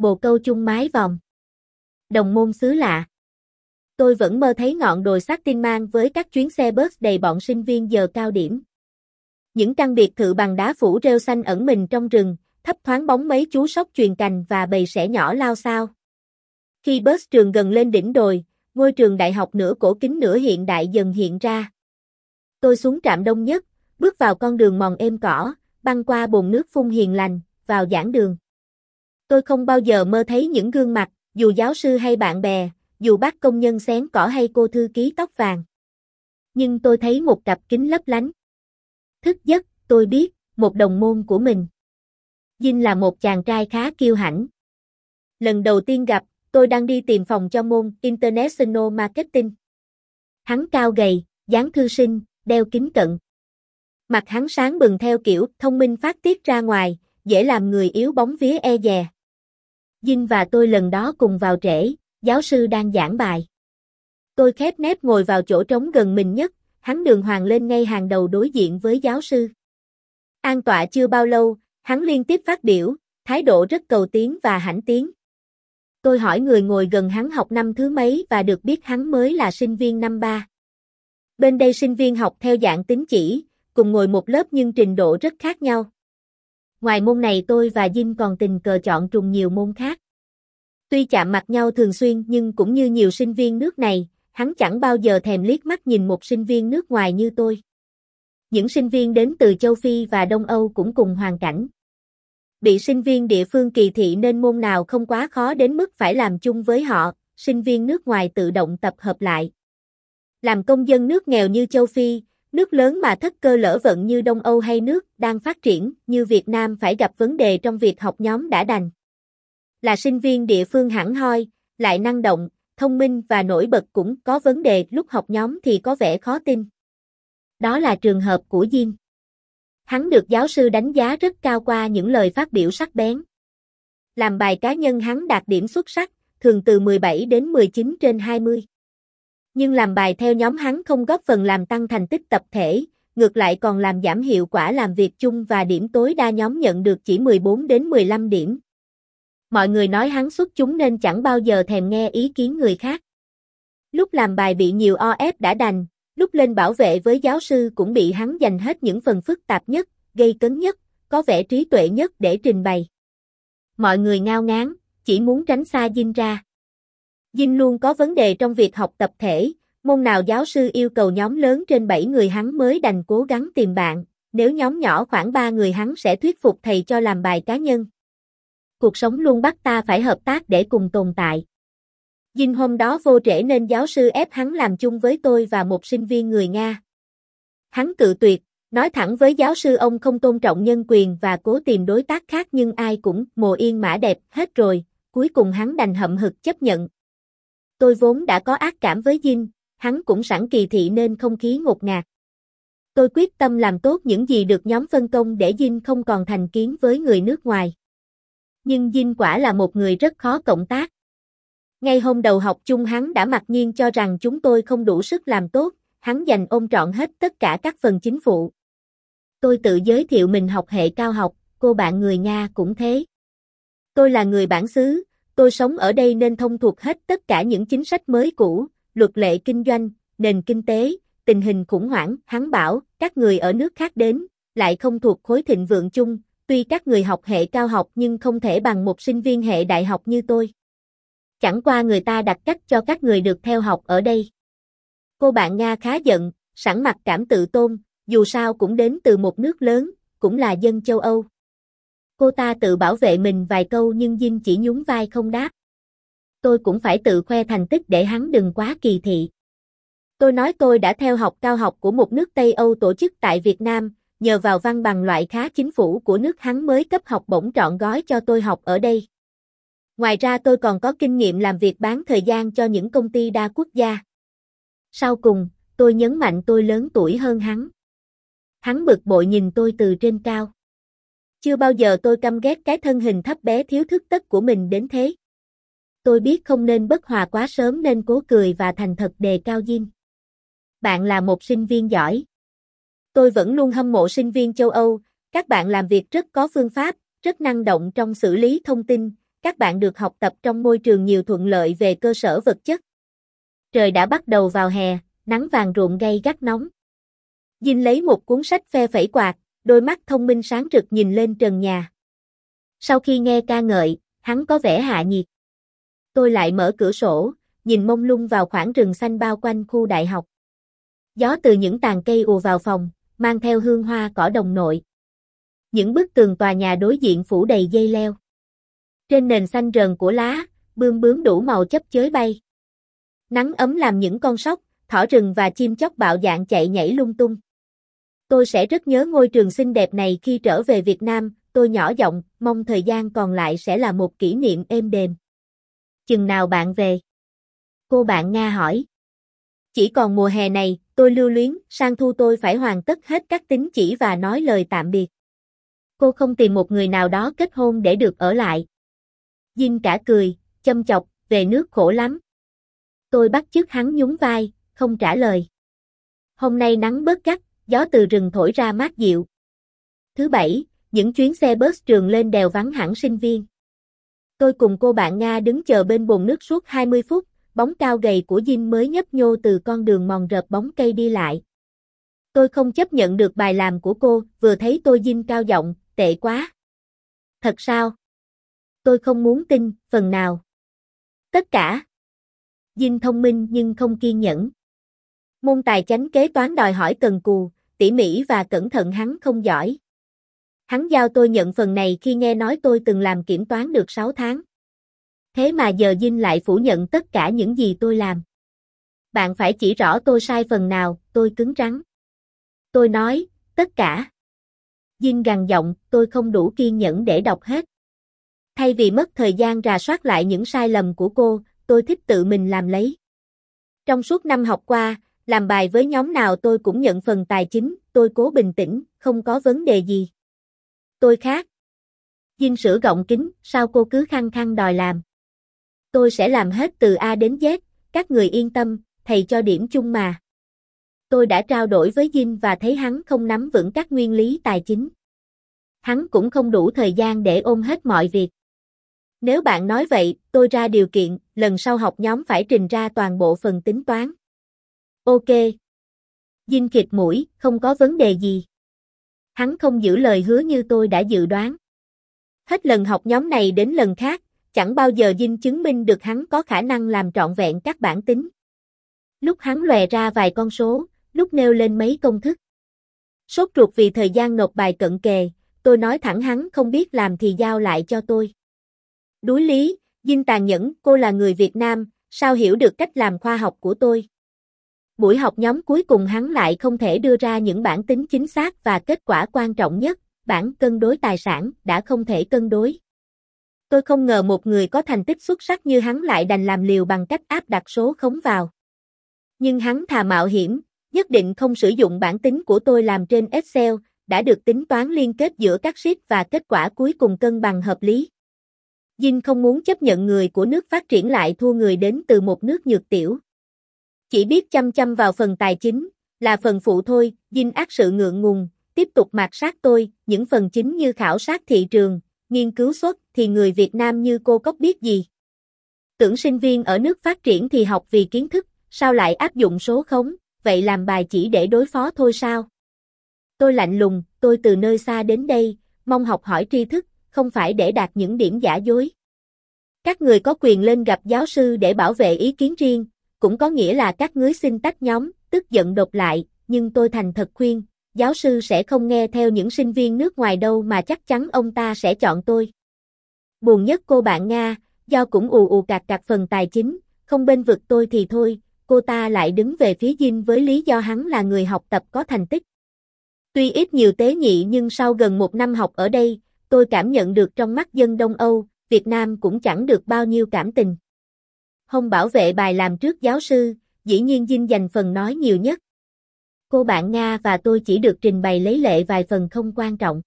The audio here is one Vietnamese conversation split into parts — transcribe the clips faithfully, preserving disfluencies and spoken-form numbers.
Bồ câu chung mái vòm. Đồng môn xứ lạ. Tôi vẫn mơ thấy ngọn đồi sắt tin mang với các chuyến xe bus đầy bọn sinh viên giờ cao điểm. Những căn biệt thự bằng đá phủ rêu xanh ẩn mình trong rừng, thấp thoáng bóng mấy chú sóc chuyền cành và bầy sẻ nhỏ lao xao. Khi bus trường gần lên đỉnh đồi, ngôi trường đại học nửa cổ kính nửa hiện đại dần hiện ra. Tôi xuống trạm Đông Nhất, bước vào con đường mòn êm cỏ, băng qua bồn nước phun hiền lành, vào giảng đường. Tôi không bao giờ mơ thấy những gương mặt, dù giáo sư hay bạn bè, dù bác công nhân xén cỏ hay cô thư ký tóc vàng. Nhưng tôi thấy một cặp kính lấp lánh. Thức giấc, tôi biết, một đồng môn của mình. Dinh là một chàng trai khá kiêu hãnh. Lần đầu tiên gặp, tôi đang đi tìm phòng cho môn International Marketing. Hắn cao gầy, dáng thư sinh, đeo kính cận. Mặt hắn sáng bừng theo kiểu thông minh phát tiết ra ngoài, dễ làm người yếu bóng vía e dè. Dinh và tôi lần đó cùng vào trễ, giáo sư đang giảng bài. Tôi khép nép ngồi vào chỗ trống gần mình nhất, hắn đường hoàng lên ngay hàng đầu đối diện với giáo sư. An tọa chưa bao lâu, hắn liên tiếp phát biểu, thái độ rất cầu tiến và hãnh tiến. Tôi hỏi người ngồi gần hắn học năm thứ mấy và được biết hắn mới là sinh viên năm ba. Bên đây sinh viên học theo dạng tín chỉ, cùng ngồi một lớp nhưng trình độ rất khác nhau. Ngoài môn này tôi và Dinh còn tình cờ chọn trùng nhiều môn khác. Tuy chạm mặt nhau thường xuyên nhưng cũng như nhiều sinh viên nước này, hắn chẳng bao giờ thèm liếc mắt nhìn một sinh viên nước ngoài như tôi. Những sinh viên đến từ châu Phi và Đông Âu cũng cùng hoàn cảnh. Bị sinh viên địa phương kỳ thị nên môn nào không quá khó đến mức phải làm chung với họ, sinh viên nước ngoài tự động tập hợp lại. Làm công dân nước nghèo như châu Phi, nước lớn mà thất cơ lỡ vận như Đông Âu hay nước đang phát triển như Việt Nam phải gặp vấn đề trong việc học nhóm đã đành. Là sinh viên địa phương hẳn hoi, lại năng động, thông minh và nổi bật cũng có vấn đề lúc học nhóm thì có vẻ khó tin. Đó là trường hợp của Dinh. Hắn được giáo sư đánh giá rất cao qua những lời phát biểu sắc bén. Làm bài cá nhân hắn đạt điểm xuất sắc, thường từ mười bảy đến mười chín trên hai mươi. Nhưng làm bài theo nhóm hắn không góp phần làm tăng thành tích tập thể, ngược lại còn làm giảm hiệu quả làm việc chung và điểm tối đa nhóm nhận được chỉ mười bốn đến mười lăm điểm. Mọi người nói hắn xuất chúng nên chẳng bao giờ thèm nghe ý kiến người khác. Lúc làm bài bị nhiều o ép đã đành, lúc lên bảo vệ với giáo sư cũng bị hắn dành hết những phần phức tạp nhất, gây cấn nhất, có vẻ trí tuệ nhất để trình bày. Mọi người ngao ngán, chỉ muốn tránh xa Dinh ra. Dinh luôn có vấn đề trong việc học tập thể, môn nào giáo sư yêu cầu nhóm lớn trên bảy người hắn mới đành cố gắng tìm bạn, nếu nhóm nhỏ khoảng ba người hắn sẽ thuyết phục thầy cho làm bài cá nhân. Cuộc sống luôn bắt ta phải hợp tác để cùng tồn tại. Dinh hôm đó vô trễ nên giáo sư ép hắn làm chung với tôi và một sinh viên người Nga. Hắn cự tuyệt, nói thẳng với giáo sư ông không tôn trọng nhân quyền và cố tìm đối tác khác nhưng ai cũng mồ yên mã đẹp hết rồi, cuối cùng hắn đành hậm hực chấp nhận. Tôi vốn đã có ác cảm với Dinh, hắn cũng sẵn kỳ thị nên không khí ngột ngạt. Tôi quyết tâm làm tốt những gì được nhóm phân công để Dinh không còn thành kiến với người nước ngoài. Nhưng Dinh quả là một người rất khó cộng tác. Ngay hôm đầu học chung hắn đã mặc nhiên cho rằng chúng tôi không đủ sức làm tốt, hắn dành ôm trọn hết tất cả các phần chính phụ. Tôi tự giới thiệu mình học hệ cao học, cô bạn người Nga cũng thế. Tôi là người bản xứ, tôi sống ở đây nên thông thuộc hết tất cả những chính sách mới cũ, luật lệ kinh doanh, nền kinh tế, tình hình khủng hoảng, hắn bảo, các người ở nước khác đến, lại không thuộc khối thịnh vượng chung, tuy các người học hệ cao học nhưng không thể bằng một sinh viên hệ đại học như tôi. Chẳng qua người ta đặt cách cho các người được theo học ở đây. Cô bạn Nga khá giận, sẵn mặc cảm tự tôn, dù sao cũng đến từ một nước lớn, cũng là dân châu Âu. Cô ta tự bảo vệ mình vài câu nhưng Dinh chỉ nhún vai không đáp. Tôi cũng phải tự khoe thành tích để hắn đừng quá kỳ thị. Tôi nói tôi đã theo học cao học của một nước Tây Âu tổ chức tại Việt Nam, nhờ vào văn bằng loại khá chính phủ của nước hắn mới cấp học bổng trọn gói cho tôi học ở đây. Ngoài ra tôi còn có kinh nghiệm làm việc bán thời gian cho những công ty đa quốc gia. Sau cùng, tôi nhấn mạnh tôi lớn tuổi hơn hắn. Hắn bực bội nhìn tôi từ trên cao. Chưa bao giờ tôi căm ghét cái thân hình thấp bé thiếu thức tất của mình đến thế. Tôi biết không nên bất hòa quá sớm nên cố cười và thành thật đề cao Dinh. Bạn là một sinh viên giỏi. Tôi vẫn luôn hâm mộ sinh viên châu Âu, các bạn làm việc rất có phương pháp, rất năng động trong xử lý thông tin, các bạn được học tập trong môi trường nhiều thuận lợi về cơ sở vật chất. Trời đã bắt đầu vào hè, nắng vàng rộn gay gắt nóng. Dinh lấy một cuốn sách phe phẩy quạt, đôi mắt thông minh sáng rực nhìn lên trần nhà. Sau khi nghe ca ngợi, hắn có vẻ hạ nhiệt. Tôi lại mở cửa sổ, nhìn mông lung vào khoảng rừng xanh bao quanh khu đại học. Gió từ những tàn cây ùa vào phòng, mang theo hương hoa cỏ đồng nội. Những bức tường tòa nhà đối diện phủ đầy dây leo. Trên nền xanh rờn của lá, bươm bướm đủ màu chấp chới bay. Nắng ấm làm những con sóc, thỏ rừng và chim chóc bạo dạn chạy nhảy lung tung. Tôi sẽ rất nhớ ngôi trường xinh đẹp này khi trở về Việt Nam, tôi nhỏ giọng, mong thời gian còn lại sẽ là một kỷ niệm êm đềm. Chừng nào bạn về? Cô bạn Nga hỏi. Chỉ còn mùa hè này, tôi lưu luyến, sang thu tôi phải hoàn tất hết các tín chỉ và nói lời tạm biệt. Cô không tìm một người nào đó kết hôn để được ở lại. Dinh cả cười, châm chọc, về nước khổ lắm. Tôi bắt chước hắn nhún vai, không trả lời. Hôm nay nắng bớt gắt, gió từ rừng thổi ra mát dịu. Thứ bảy, những chuyến xe bus trường lên đèo vắng hẳn sinh viên. Tôi cùng cô bạn Nga đứng chờ bên bồn nước suốt hai mươi phút, bóng cao gầy của Dinh mới nhấp nhô từ con đường mòn rợp bóng cây đi lại. Tôi không chấp nhận được bài làm của cô, vừa thấy tôi Dinh cao giọng, tệ quá. Thật sao? Tôi không muốn tin, phần nào. Tất cả. Dinh thông minh nhưng không kiên nhẫn. Môn tài chánh kế toán đòi hỏi cần cù, tỉ mỉ và cẩn thận hắn không giỏi. Hắn giao tôi nhận phần này khi nghe nói tôi từng làm kiểm toán được sáu tháng. Thế mà giờ Dinh lại phủ nhận tất cả những gì tôi làm. Bạn phải chỉ rõ tôi sai phần nào, tôi cứng rắn. Tôi nói, tất cả. Dinh gằn giọng, tôi không đủ kiên nhẫn để đọc hết. Thay vì mất thời gian rà soát lại những sai lầm của cô, tôi thích tự mình làm lấy. Trong suốt năm học qua, làm bài với nhóm nào tôi cũng nhận phần tài chính, tôi cố bình tĩnh, không có vấn đề gì. Tôi khác. Dinh sửa gọng kính, sao cô cứ khăng khăng đòi làm? Tôi sẽ làm hết từ A đến Z, các người yên tâm, thầy cho điểm chung mà. Tôi đã trao đổi với Dinh và thấy hắn không nắm vững các nguyên lý tài chính. Hắn cũng không đủ thời gian để ôm hết mọi việc. Nếu bạn nói vậy, tôi ra điều kiện, lần sau học nhóm phải trình ra toàn bộ phần tính toán. Ok. Dinh khịt mũi, không có vấn đề gì. Hắn không giữ lời hứa như tôi đã dự đoán. Hết lần học nhóm này đến lần khác, chẳng bao giờ Dinh chứng minh được hắn có khả năng làm trọn vẹn các bản tính. Lúc hắn lòe ra vài con số, lúc nêu lên mấy công thức. Sốt ruột vì thời gian nộp bài cận kề, tôi nói thẳng hắn không biết làm thì giao lại cho tôi. Đuối lý, Dinh tàn nhẫn, cô là người Việt Nam, sao hiểu được cách làm khoa học của tôi. Buổi học nhóm cuối cùng hắn lại không thể đưa ra những bản tính chính xác và kết quả quan trọng nhất, bản cân đối tài sản, đã không thể cân đối. Tôi không ngờ một người có thành tích xuất sắc như hắn lại đành làm liều bằng cách áp đặt số khống vào. Nhưng hắn thà mạo hiểm, nhất định không sử dụng bản tính của tôi làm trên Excel, đã được tính toán liên kết giữa các sheet và kết quả cuối cùng cân bằng hợp lý. Dinh không muốn chấp nhận người của nước phát triển lại thua người đến từ một nước nhược tiểu. Chỉ biết chăm chăm vào phần tài chính, là phần phụ thôi, Dinh ác sự ngượng ngùng, tiếp tục mạt sát tôi, những phần chính như khảo sát thị trường, nghiên cứu xuất thì người Việt Nam như cô cóc biết gì. Tưởng sinh viên ở nước phát triển thì học vì kiến thức, sao lại áp dụng số khống, vậy làm bài chỉ để đối phó thôi sao? Tôi lạnh lùng, tôi từ nơi xa đến đây, mong học hỏi tri thức, không phải để đạt những điểm giả dối. Các người có quyền lên gặp giáo sư để bảo vệ ý kiến riêng, cũng có nghĩa là các ngươi xin tách nhóm, tức giận đột lại, nhưng tôi thành thật khuyên, giáo sư sẽ không nghe theo những sinh viên nước ngoài đâu mà chắc chắn ông ta sẽ chọn tôi. Buồn nhất cô bạn Nga, do cũng ù ù cạc cạc phần tài chính, không bên vực tôi thì thôi, cô ta lại đứng về phía Dinh với lý do hắn là người học tập có thành tích. Tuy ít nhiều tế nhị nhưng sau gần một năm học ở đây, tôi cảm nhận được trong mắt dân Đông Âu, Việt Nam cũng chẳng được bao nhiêu cảm tình. Hông bảo vệ bài làm trước giáo sư, dĩ nhiên Dinh dành phần nói nhiều nhất. Cô bạn Nga và tôi chỉ được trình bày lấy lệ vài phần không quan trọng.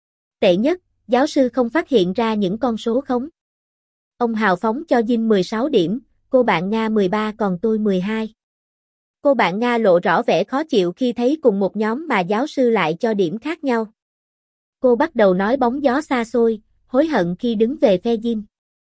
Tệ nhất, giáo sư không phát hiện ra những con số khống. Ông hào phóng cho Dinh mười sáu điểm, cô bạn Nga mười ba còn tôi mười hai. Cô bạn Nga lộ rõ vẻ khó chịu khi thấy cùng một nhóm mà giáo sư lại cho điểm khác nhau. Cô bắt đầu nói bóng gió xa xôi, hối hận khi đứng về phe Dinh.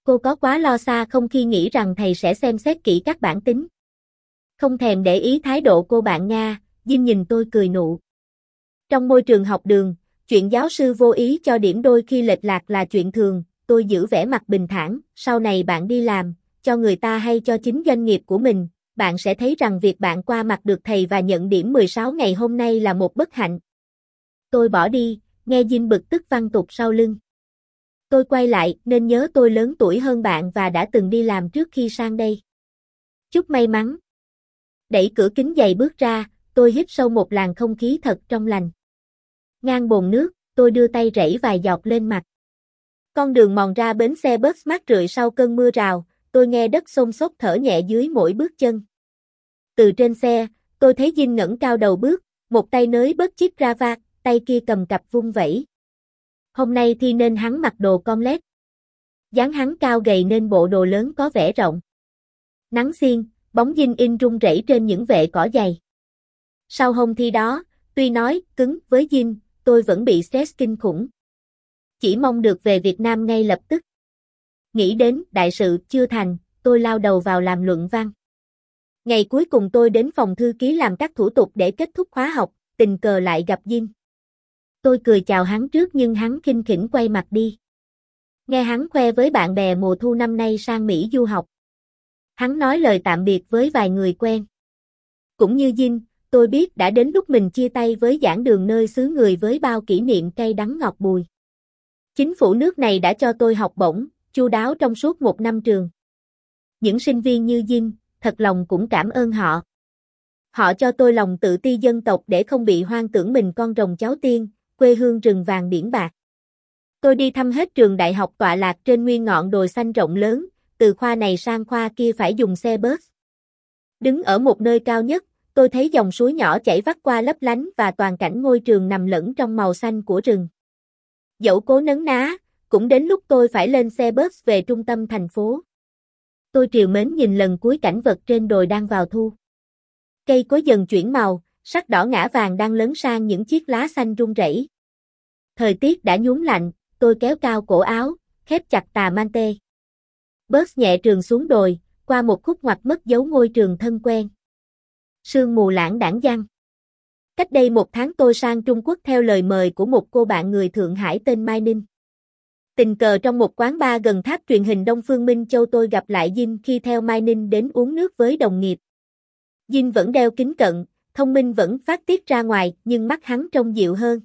Cô có quá lo xa không khi nghĩ rằng thầy sẽ xem xét kỹ các bản tính? Không thèm để ý thái độ cô bạn Nga, Dinh nhìn tôi cười nụ. Trong môi trường học đường, chuyện giáo sư vô ý cho điểm đôi khi lệch lạc là chuyện thường, tôi giữ vẻ mặt bình thản, sau này bạn đi làm, cho người ta hay cho chính doanh nghiệp của mình, bạn sẽ thấy rằng việc bạn qua mặt được thầy và nhận điểm mười sáu ngày hôm nay là một bất hạnh. Tôi bỏ đi, nghe Dinh bực tức văng tục sau lưng. Tôi quay lại, nên nhớ tôi lớn tuổi hơn bạn và đã từng đi làm trước khi sang đây. Chúc may mắn. Đẩy cửa kính dày bước ra, tôi hít sâu một làn không khí thật trong lành. Ngang bồn nước, tôi đưa tay rảy vài giọt lên mặt. Con đường mòn ra bến xe bus mát rượi sau cơn mưa rào, tôi nghe đất xôn xốc thở nhẹ dưới mỗi bước chân. Từ trên xe, tôi thấy Dinh ngẩng cao đầu bước, một tay nới bớt chiếc cravat, tay kia cầm cặp vung vẩy. Hôm nay thì nên hắn mặc đồ comlet. Dáng hắn cao gầy nên bộ đồ lớn có vẻ rộng. Nắng xiên, bóng Dinh in rung rẩy trên những vệ cỏ dày. Sau hôm thi đó, tuy nói cứng với Dinh, tôi vẫn bị stress kinh khủng. Chỉ mong được về Việt Nam ngay lập tức. Nghĩ đến đại sự chưa thành, tôi lao đầu vào làm luận văn. Ngày cuối cùng tôi đến phòng thư ký làm các thủ tục để kết thúc khóa học, tình cờ lại gặp Dinh. Tôi cười chào hắn trước nhưng hắn khinh khỉnh quay mặt đi. Nghe hắn khoe với bạn bè mùa thu năm nay sang Mỹ du học. Hắn nói lời tạm biệt với vài người quen. Cũng như Dinh, tôi biết đã đến lúc mình chia tay với giảng đường nơi xứ người với bao kỷ niệm cay đắng ngọt bùi. Chính phủ nước này đã cho tôi học bổng, chu đáo trong suốt một năm trường. Những sinh viên như Dinh, thật lòng cũng cảm ơn họ. Họ cho tôi lòng tự ti dân tộc để không bị hoang tưởng mình con rồng cháu tiên, quê hương rừng vàng biển bạc. Tôi đi thăm hết trường đại học tọa lạc trên nguyên ngọn đồi xanh rộng lớn, từ khoa này sang khoa kia phải dùng xe bus. Đứng ở một nơi cao nhất, tôi thấy dòng suối nhỏ chảy vắt qua lấp lánh và toàn cảnh ngôi trường nằm lẫn trong màu xanh của rừng. Dẫu cố nấn ná, cũng đến lúc tôi phải lên xe bus về trung tâm thành phố. Tôi trìu mến nhìn lần cuối cảnh vật trên đồi đang vào thu. Cây cối dần chuyển màu, sắc đỏ ngã vàng đang lấn sang những chiếc lá xanh rung rẩy. Thời tiết đã nhuốm lạnh, tôi kéo cao cổ áo, khép chặt tà mante. Bus nhẹ trườn xuống đồi, qua một khúc ngoặt mất dấu ngôi trường thân quen. Sương mù lãng đãng giăng. Cách đây một tháng tôi sang Trung Quốc theo lời mời của một cô bạn người Thượng Hải tên Mai Ninh. Tình cờ trong một quán bar gần tháp truyền hình Đông Phương Minh Châu tôi gặp lại Dinh khi theo Mai Ninh đến uống nước với đồng nghiệp. Dinh vẫn đeo kính cận, thông minh vẫn phát tiết ra ngoài nhưng mắt hắn trông dịu hơn.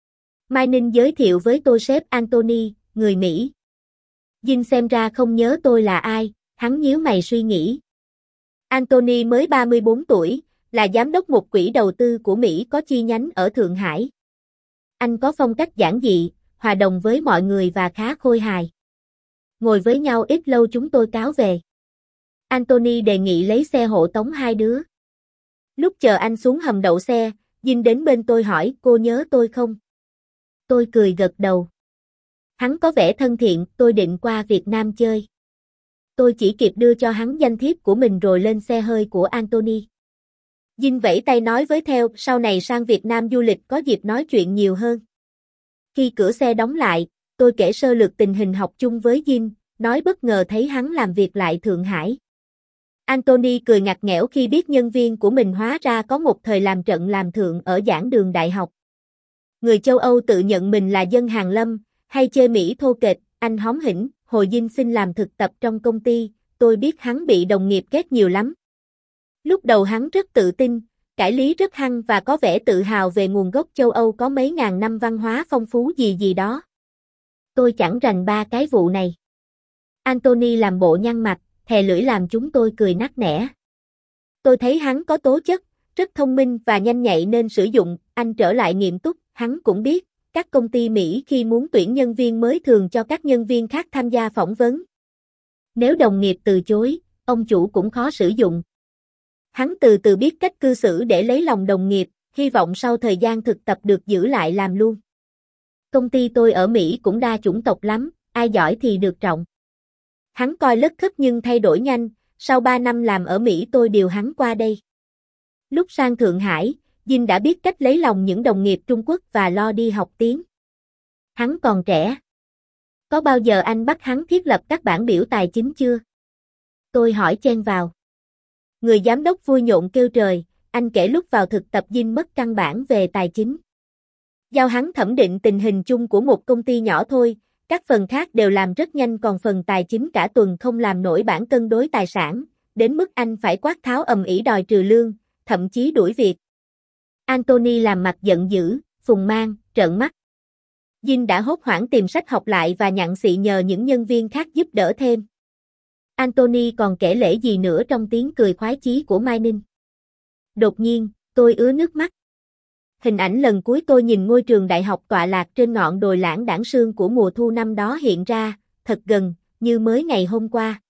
Mai Ninh giới thiệu với tôi sếp Anthony, người Mỹ. Dinh xem ra không nhớ tôi là ai, hắn nhíu mày suy nghĩ. Anthony mới ba mươi bốn tuổi, là giám đốc một quỹ đầu tư của Mỹ có chi nhánh ở Thượng Hải. Anh có phong cách giản dị, hòa đồng với mọi người và khá khôi hài. Ngồi với nhau ít lâu chúng tôi cáo về. Anthony đề nghị lấy xe hộ tống hai đứa. Lúc chờ anh xuống hầm đậu xe, Dinh đến bên tôi hỏi cô nhớ tôi không? Tôi cười gật đầu. Hắn có vẻ thân thiện, tôi định qua Việt Nam chơi. Tôi chỉ kịp đưa cho hắn danh thiếp của mình rồi lên xe hơi của Anthony. Dinh vẫy tay nói với theo, sau này sang Việt Nam du lịch có dịp nói chuyện nhiều hơn. Khi cửa xe đóng lại, tôi kể sơ lược tình hình học chung với Dinh, nói bất ngờ thấy hắn làm việc lại Thượng Hải. Anthony cười ngặt nghẽo khi biết nhân viên của mình hóa ra có một thời làm trận làm thượng ở giảng đường đại học. Người châu Âu tự nhận mình là dân hàn lâm, hay chê Mỹ thô kệch, anh hóm hỉnh, hồi Dinh xin làm thực tập trong công ty, tôi biết hắn bị đồng nghiệp ghét nhiều lắm. Lúc đầu hắn rất tự tin, cải lý rất hăng và có vẻ tự hào về nguồn gốc châu Âu có mấy ngàn năm văn hóa phong phú gì gì đó. Tôi chẳng rành ba cái vụ này. Anthony làm bộ nhăn mặt, thè lưỡi làm chúng tôi cười nắc nẻ. Tôi thấy hắn có tố chất, rất thông minh và nhanh nhạy nên sử dụng, anh trở lại nghiêm túc, hắn cũng biết, các công ty Mỹ khi muốn tuyển nhân viên mới thường cho các nhân viên khác tham gia phỏng vấn. Nếu đồng nghiệp từ chối, ông chủ cũng khó sử dụng. Hắn từ từ biết cách cư xử để lấy lòng đồng nghiệp, hy vọng sau thời gian thực tập được giữ lại làm luôn. Công ty tôi ở Mỹ cũng đa chủng tộc lắm, ai giỏi thì được trọng. Hắn coi lất khất nhưng thay đổi nhanh, sau ba năm làm ở Mỹ tôi điều hắn qua đây. Lúc sang Thượng Hải, Dinh đã biết cách lấy lòng những đồng nghiệp Trung Quốc và lo đi học tiếng. Hắn còn trẻ. Có bao giờ anh bắt hắn thiết lập các bảng biểu tài chính chưa? Tôi hỏi chen vào. Người giám đốc vui nhộn kêu trời, anh kể lúc vào thực tập dinh mất căn bản về tài chính. Giao hắn thẩm định tình hình chung của một công ty nhỏ thôi, các phần khác đều làm rất nhanh còn phần tài chính cả tuần không làm nổi bảng cân đối tài sản, đến mức anh phải quát tháo ầm ĩ đòi trừ lương, thậm chí đuổi việc. Anthony làm mặt giận dữ, phùng mang, trợn mắt. Dinh đã hốt hoảng tìm sách học lại và nhặng xị nhờ những nhân viên khác giúp đỡ thêm. Anthony còn kể lể gì nữa trong tiếng cười khoái chí của Mai Ninh. Đột nhiên, tôi ứa nước mắt. Hình ảnh lần cuối tôi nhìn ngôi trường đại học tọa lạc trên ngọn đồi lãng đãng sương của mùa thu năm đó hiện ra, thật gần, như mới ngày hôm qua.